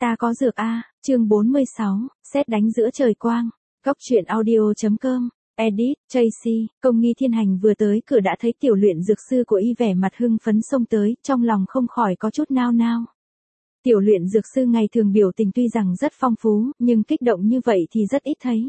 Ta có dược a, chương 46, sét đánh giữa trời quang. Góc truyện audio.com. Edit, Tracy, Công Nghi Thiên Hành vừa tới cửa đã thấy tiểu luyện dược sư của y vẻ mặt hưng phấn xông tới, trong lòng không khỏi có chút nao nao. Tiểu luyện dược sư ngày thường biểu tình tuy rằng rất phong phú, nhưng kích động như vậy thì rất ít thấy.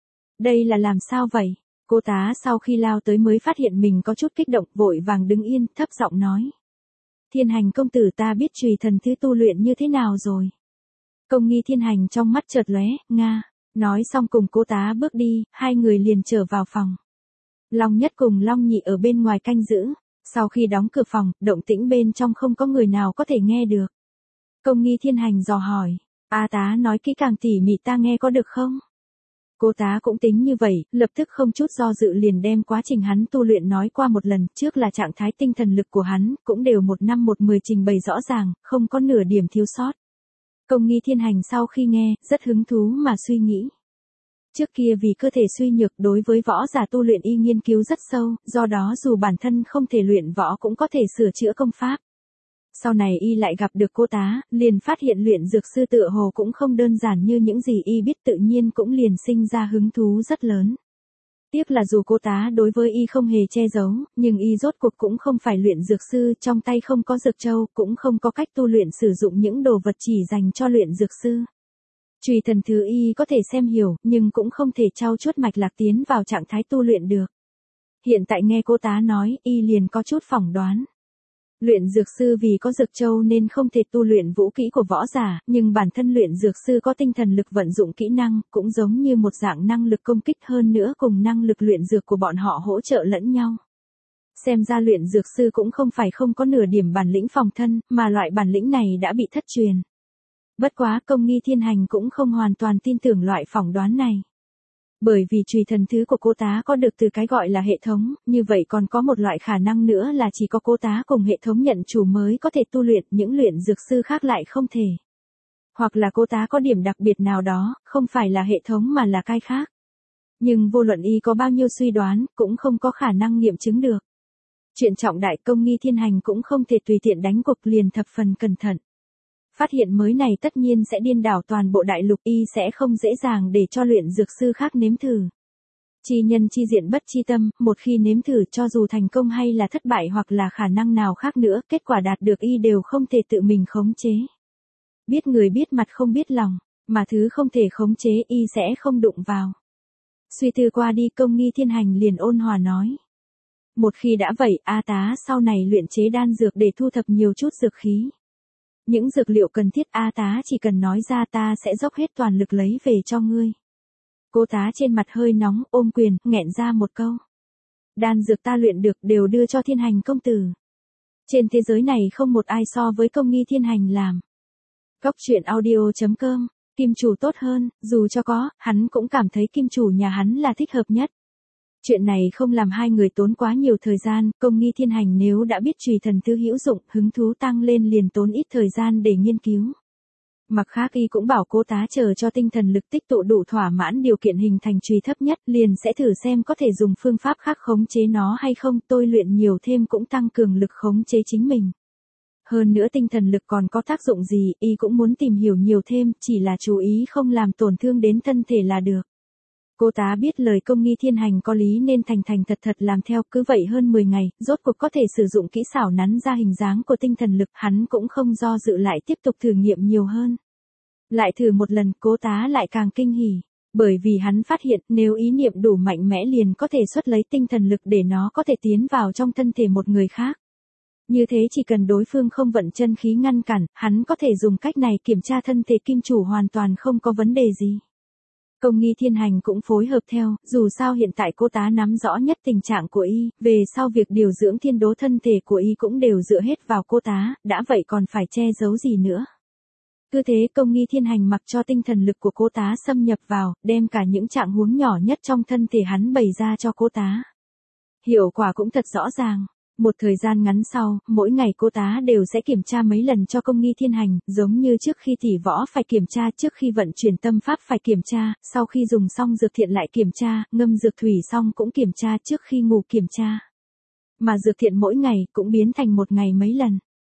Đây là làm sao vậy? Cô tá sau khi lao tới mới phát hiện mình có chút kích động, vội vàng đứng yên, thấp giọng nói. Thiên Hành công tử, ta biết chùy thần thứ tu luyện như thế nào rồi. Công Nghi Thiên Hành trong mắt chợt lóe, nga. Nói xong cùng cô tá bước đi, hai người liền trở vào phòng. Long Nhất cùng Long Nhị ở bên ngoài canh giữ. Sau khi đóng cửa phòng, động tĩnh bên trong không có người nào có thể nghe được. Công Nghi Thiên Hành dò hỏi, A tá nói kỹ càng tỉ mỉ ta nghe có được không? Cô tá cũng tính như vậy, lập tức không chút do dự liền đem quá trình hắn tu luyện nói qua một lần, trước là trạng thái tinh thần lực của hắn, cũng đều 1/10 trình bày rõ ràng, không có nửa điểm thiếu sót. Công Nghi Thiên Hành sau khi nghe, rất hứng thú mà suy nghĩ. Trước kia vì cơ thể suy nhược đối với võ giả tu luyện y nghiên cứu rất sâu, do đó dù bản thân không thể luyện võ cũng có thể sửa chữa công pháp. Sau này y lại gặp được cô tá, liền phát hiện luyện dược sư tựa hồ cũng không đơn giản như những gì y biết, tự nhiên cũng liền sinh ra hứng thú rất lớn. Tiếc là dù cô tá đối với y không hề che giấu, nhưng y rốt cuộc cũng không phải luyện dược sư, trong tay không có dược châu, cũng không có cách tu luyện sử dụng những đồ vật chỉ dành cho luyện dược sư. Chùy thần thứ y có thể xem hiểu, nhưng cũng không thể trau chuốt mạch lạc tiến vào trạng thái tu luyện được. Hiện tại nghe cô tá nói, y liền có chút phỏng đoán. Luyện dược sư vì có dược châu nên không thể tu luyện vũ kỹ của võ giả, nhưng bản thân luyện dược sư có tinh thần lực vận dụng kỹ năng, cũng giống như một dạng năng lực công kích, hơn nữa cùng năng lực luyện dược của bọn họ hỗ trợ lẫn nhau. Xem ra luyện dược sư cũng không phải không có nửa điểm bản lĩnh phòng thân, mà loại bản lĩnh này đã bị thất truyền. Bất quá Công Nghi Thiên Hành cũng không hoàn toàn tin tưởng loại phỏng đoán này. Bởi vì chùy thần thứ của cô tá có được từ cái gọi là hệ thống, như vậy còn có một loại khả năng nữa là chỉ có cô tá cùng hệ thống nhận chủ mới có thể tu luyện, những luyện dược sư khác lại không thể. Hoặc là cô tá có điểm đặc biệt nào đó, không phải là hệ thống mà là cái khác. Nhưng vô luận y có bao nhiêu suy đoán, cũng không có khả năng nghiệm chứng được. Chuyện trọng đại, Công Nghi Thiên Hành cũng không thể tùy tiện đánh cuộc, liền thập phần cẩn thận. Phát hiện mới này tất nhiên sẽ điên đảo toàn bộ đại lục, y sẽ không dễ dàng để cho luyện dược sư khác nếm thử. Chi nhân chi diện bất chi tâm, một khi nếm thử cho dù thành công hay là thất bại hoặc là khả năng nào khác nữa, kết quả đạt được y đều không thể tự mình khống chế. Biết người biết mặt không biết lòng, mà thứ không thể khống chế y sẽ không đụng vào. Suy tư qua đi, Công Nghi Thiên Hành liền ôn hòa nói. Một khi đã vậy, A tá sau này luyện chế đan dược để thu thập nhiều chút dược khí. Những dược liệu cần thiết A tá chỉ cần nói ra, ta sẽ dốc hết toàn lực lấy về cho ngươi. Cô tá trên mặt hơi nóng, ôm quyền, nghẹn ra một câu. Đan dược ta luyện được đều đưa cho Thiên Hành công tử. Trên thế giới này không một ai so với Công Nghi Thiên Hành làm. Góc truyện audio.com, kim chủ tốt hơn, dù cho có, hắn cũng cảm thấy kim chủ nhà hắn là thích hợp nhất. Chuyện này không làm hai người tốn quá nhiều thời gian, Công Nghi Thiên Hành nếu đã biết chùy thần thứ hữu dụng, hứng thú tăng lên liền tốn ít thời gian để nghiên cứu. Mặt khác y cũng bảo cô tá chờ cho tinh thần lực tích tụ đủ thỏa mãn điều kiện hình thành chùy thấp nhất, liền sẽ thử xem có thể dùng phương pháp khác khống chế nó hay không, tôi luyện nhiều thêm cũng tăng cường lực khống chế chính mình. Hơn nữa tinh thần lực còn có tác dụng gì, y cũng muốn tìm hiểu nhiều thêm, chỉ là chú ý không làm tổn thương đến thân thể là được. Cô tá biết lời Công Nghi Thiên Hành có lý nên thành thành thật thật làm theo, cứ vậy hơn 10 ngày, rốt cuộc có thể sử dụng kỹ xảo nắn ra hình dáng của tinh thần lực, hắn cũng không do dự lại tiếp tục thử nghiệm nhiều hơn. Lại thử một lần, cô tá lại càng kinh hỉ, bởi vì hắn phát hiện nếu ý niệm đủ mạnh mẽ liền có thể xuất lấy tinh thần lực để nó có thể tiến vào trong thân thể một người khác. Như thế chỉ cần đối phương không vận chân khí ngăn cản, hắn có thể dùng cách này kiểm tra thân thể kim chủ hoàn toàn không có vấn đề gì. Công Nghi Thiên Hành cũng phối hợp theo, dù sao hiện tại cô tá nắm rõ nhất tình trạng của y, về sau việc điều dưỡng thiên đố thân thể của y cũng đều dựa hết vào cô tá, đã vậy còn phải che giấu gì nữa. Cứ thế Công Nghi Thiên Hành mặc cho tinh thần lực của cô tá xâm nhập vào, đem cả những trạng huống nhỏ nhất trong thân thể hắn bày ra cho cô tá. Hiệu quả cũng thật rõ ràng. Một thời gian ngắn sau, mỗi ngày cô tá đều sẽ kiểm tra mấy lần cho Công Nghi Thiên Hành, giống như trước khi tỉ võ phải kiểm tra, trước khi vận chuyển tâm pháp phải kiểm tra, sau khi dùng xong dược thiện lại kiểm tra, ngâm dược thủy xong cũng kiểm tra, trước khi ngủ kiểm tra. Mà dược thiện mỗi ngày cũng biến thành một ngày mấy lần.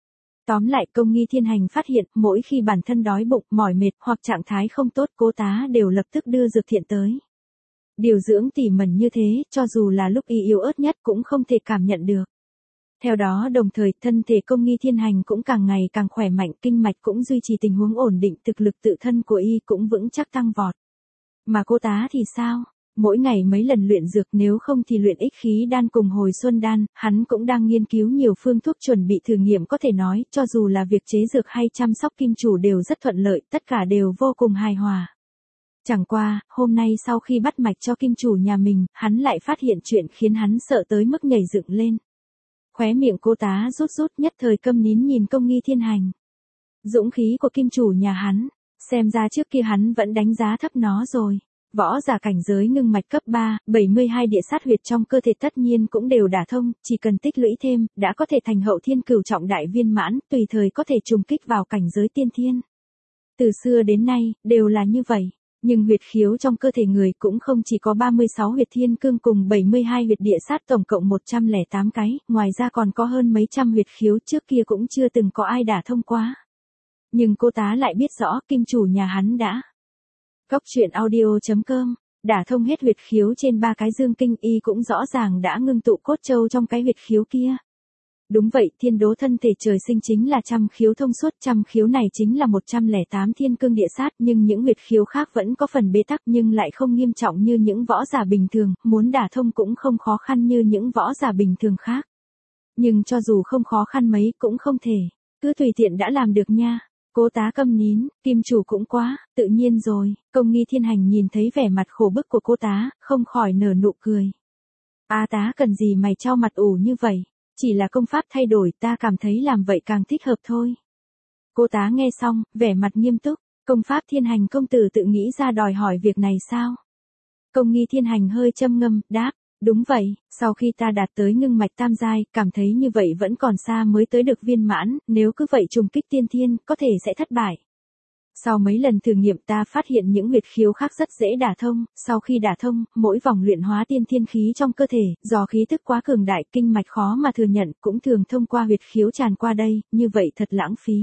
Tóm lại Công Nghi Thiên Hành phát hiện mỗi khi bản thân đói bụng, mỏi mệt hoặc trạng thái không tốt, Cô Tá đều lập tức đưa dược thiện tới. Điều dưỡng tỉ mẩn như thế, cho dù là lúc y yếu ớt nhất cũng không thể cảm nhận được. Theo đó đồng thời thân thể Công Nghi Thiên Hành cũng càng ngày càng khỏe mạnh, kinh mạch cũng duy trì tình huống ổn định, thực lực tự thân của y cũng vững chắc tăng vọt. Mà Cô Tá thì sao? Mỗi ngày mấy lần luyện dược, nếu không thì luyện ích khí đan cùng hồi xuân đan, hắn cũng đang nghiên cứu nhiều phương thuốc chuẩn bị thử nghiệm, có thể nói cho dù là việc chế dược hay chăm sóc kim chủ đều rất thuận lợi, tất cả đều vô cùng hài hòa. Chẳng qua, hôm nay sau khi bắt mạch cho kim chủ nhà mình, hắn lại phát hiện chuyện khiến hắn sợ tới mức nhảy dựng lên. Khóe miệng Cô Tá rút rút, nhất thời câm nín nhìn Công Nghi Thiên Hành. Dũng khí của kim chủ nhà hắn, xem ra trước kia hắn vẫn đánh giá thấp nó rồi. Võ giả cảnh giới ngưng mạch cấp 3, 72 địa sát huyệt trong cơ thể tất nhiên cũng đều đả thông, chỉ cần tích lũy thêm, đã có thể thành hậu thiên cửu trọng đại viên mãn, tùy thời có thể trùng kích vào cảnh giới tiên thiên. Từ xưa đến nay, đều là như vậy. Nhưng huyệt khiếu trong cơ thể người cũng không chỉ có 36 huyệt thiên cương cùng 72 huyệt địa sát, tổng cộng 108 cái, ngoài ra còn có hơn mấy trăm huyệt khiếu trước kia cũng chưa từng có ai đả thông qua. Nhưng Cô Tá lại biết rõ kim chủ nhà hắn đã. Góc truyện audio.com, đả thông hết huyệt khiếu trên 3 cái dương kinh, y cũng rõ ràng đã ngưng tụ cốt châu trong cái huyệt khiếu kia. Đúng vậy, thiên đố thân thể trời sinh chính là trăm khiếu thông suốt, trăm khiếu này chính là 108 thiên cương địa sát, nhưng những huyệt khiếu khác vẫn có phần bế tắc nhưng lại không nghiêm trọng như những võ giả bình thường, muốn đả thông cũng không khó khăn như những võ giả bình thường khác. Nhưng cho dù không khó khăn mấy cũng không thể, cứ tùy tiện đã làm được nha. Cô Tá câm nín, kim chủ cũng quá, tự nhiên rồi. Công Nghi Thiên Hành nhìn thấy vẻ mặt khổ bức của Cô Tá, không khỏi nở nụ cười. A Tá cần gì mày trao mặt ủ như vậy? Chỉ là công pháp thay đổi, ta cảm thấy làm vậy càng thích hợp thôi. Cô Tá nghe xong, vẻ mặt nghiêm túc. Công pháp Thiên Hành công tử tự nghĩ ra đòi hỏi việc này sao? Công Nghi Thiên Hành hơi châm ngâm, đáp. Đúng vậy, sau khi ta đạt tới ngưng mạch tam giai, cảm thấy như vậy vẫn còn xa mới tới được viên mãn, nếu cứ vậy trùng kích tiên thiên, có thể sẽ thất bại. Sau mấy lần thử nghiệm ta phát hiện những huyệt khiếu khác rất dễ đả thông, sau khi đả thông, mỗi vòng luyện hóa tiên thiên khí trong cơ thể, do khí tức quá cường đại, kinh mạch khó mà thừa nhận, cũng thường thông qua huyệt khiếu tràn qua đây, như vậy thật lãng phí.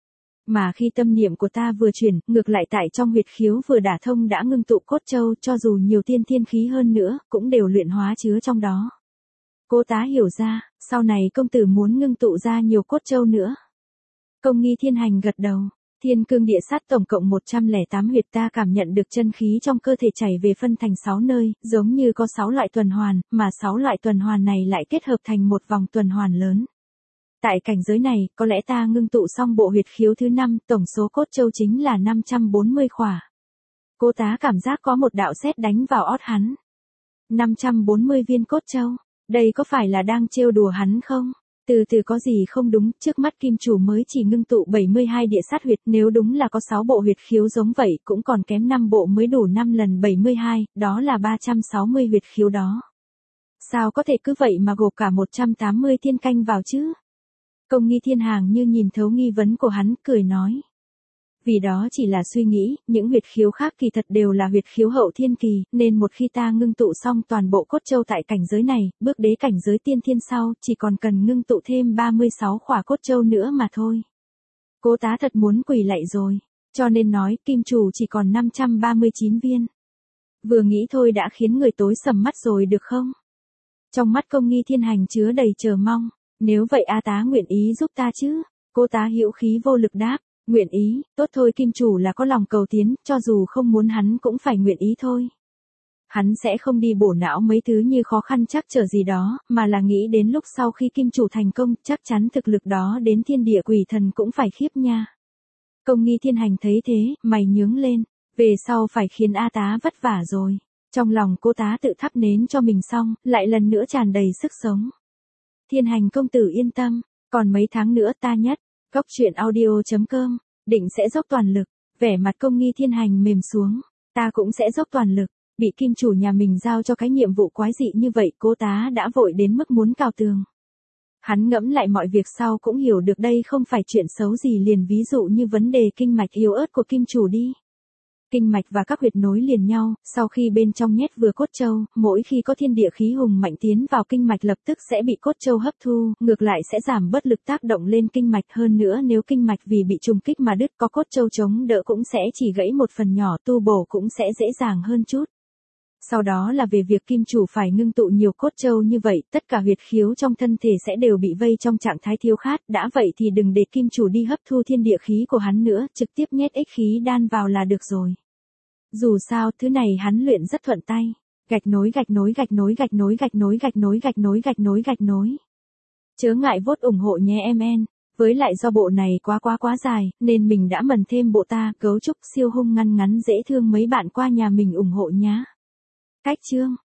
Mà khi tâm niệm của ta vừa chuyển, ngược lại tại trong huyệt khiếu vừa đả thông đã ngưng tụ cốt châu, cho dù nhiều tiên thiên khí hơn nữa, cũng đều luyện hóa chứa trong đó. Cô Tá hiểu ra, sau này công tử muốn ngưng tụ ra nhiều cốt châu nữa. Công Nghi Thiên Hành gật đầu. Thiên cương địa sát tổng cộng 108 huyệt, ta cảm nhận được chân khí trong cơ thể chảy về phân thành 6 nơi, giống như có 6 loại tuần hoàn, mà 6 loại tuần hoàn này lại kết hợp thành một vòng tuần hoàn lớn. Tại cảnh giới này, có lẽ ta ngưng tụ xong bộ huyệt khiếu thứ 5, tổng số cốt châu chính là 540 khỏa. Cô Tá cảm giác có một đạo sét đánh vào ót hắn. 540 viên cốt châu, đây có phải là đang trêu đùa hắn không? Từ từ có gì không đúng, trước mắt kim chủ mới chỉ ngưng tụ 72 địa sát huyệt, nếu đúng là có 6 bộ huyệt khiếu giống vậy, cũng còn kém 5 bộ mới đủ 5 lần 72, đó là 360 huyệt khiếu đó. Sao có thể cứ vậy mà gộp cả 180 thiên canh vào chứ? Công Nghi Thiên Hành như nhìn thấu nghi vấn của hắn, cười nói. Vì đó chỉ là suy nghĩ, những huyệt khiếu khác kỳ thật đều là huyệt khiếu hậu thiên kỳ, nên một khi ta ngưng tụ xong toàn bộ cốt châu tại cảnh giới này, bước đế cảnh giới tiên thiên sau, chỉ còn cần ngưng tụ thêm 36 khỏa cốt châu nữa mà thôi. Cô Tá thật muốn quỳ lạy rồi, cho nên nói kim chủ chỉ còn 539 viên. Vừa nghĩ thôi đã khiến người tối sầm mắt rồi được không? Trong mắt Công Nghi Thiên Hành chứa đầy chờ mong, nếu vậy A Tá nguyện ý giúp ta chứ? Cô Tá hữu khí vô lực đáp. Nguyện ý, tốt thôi, kim chủ là có lòng cầu tiến, cho dù không muốn hắn cũng phải nguyện ý thôi. Hắn sẽ không đi bổ não mấy thứ như khó khăn chắc trở gì đó, mà là nghĩ đến lúc sau khi kim chủ thành công, chắc chắn thực lực đó đến thiên địa quỷ thần cũng phải khiếp nha. Công Nghi Thiên Hành thấy thế, mày nhướng lên, về sau phải khiến A Tá vất vả rồi. Trong lòng Cô Tá tự thắp nến cho mình xong, lại lần nữa tràn đầy sức sống. Thiên Hành công tử yên tâm, còn mấy tháng nữa ta nhất. Góc truyện audio.com, định sẽ dốc toàn lực. Vẻ mặt Công Nghi Thiên Hành mềm xuống. Ta cũng sẽ dốc toàn lực. Bị kim chủ nhà mình giao cho cái nhiệm vụ quái dị như vậy, Cô Tá đã vội đến mức muốn cào tường. Hắn ngẫm lại mọi việc sau cũng hiểu được đây không phải chuyện xấu gì, liền ví dụ như vấn đề kinh mạch yếu ớt của kim chủ đi. Kinh mạch và các huyệt nối liền nhau, sau khi bên trong nhét vừa cốt châu, mỗi khi có thiên địa khí hùng mạnh tiến vào kinh mạch lập tức sẽ bị cốt châu hấp thu, ngược lại sẽ giảm bớt lực tác động lên kinh mạch, hơn nữa nếu kinh mạch vì bị trùng kích mà đứt có cốt châu chống đỡ cũng sẽ chỉ gãy một phần nhỏ, tu bổ cũng sẽ dễ dàng hơn chút. Sau đó là về việc kim chủ phải ngưng tụ nhiều cốt châu như vậy, tất cả huyệt khiếu trong thân thể sẽ đều bị vây trong trạng thái thiếu khát, đã vậy thì đừng để kim chủ đi hấp thu thiên địa khí của hắn nữa, trực tiếp nhét ích khí đan vào là được rồi. Dù sao, thứ này hắn luyện rất thuận tay. Gạch nối gạch nối gạch nối gạch nối gạch nối gạch nối gạch nối gạch nối gạch nối. Chớ ngại vote ủng hộ nhé em en. Với lại do bộ này quá dài, nên mình đã mần thêm bộ ta, cấu trúc siêu hung ngăn ngắn dễ thương, mấy bạn qua nhà mình ủng hộ nhá. Cách chương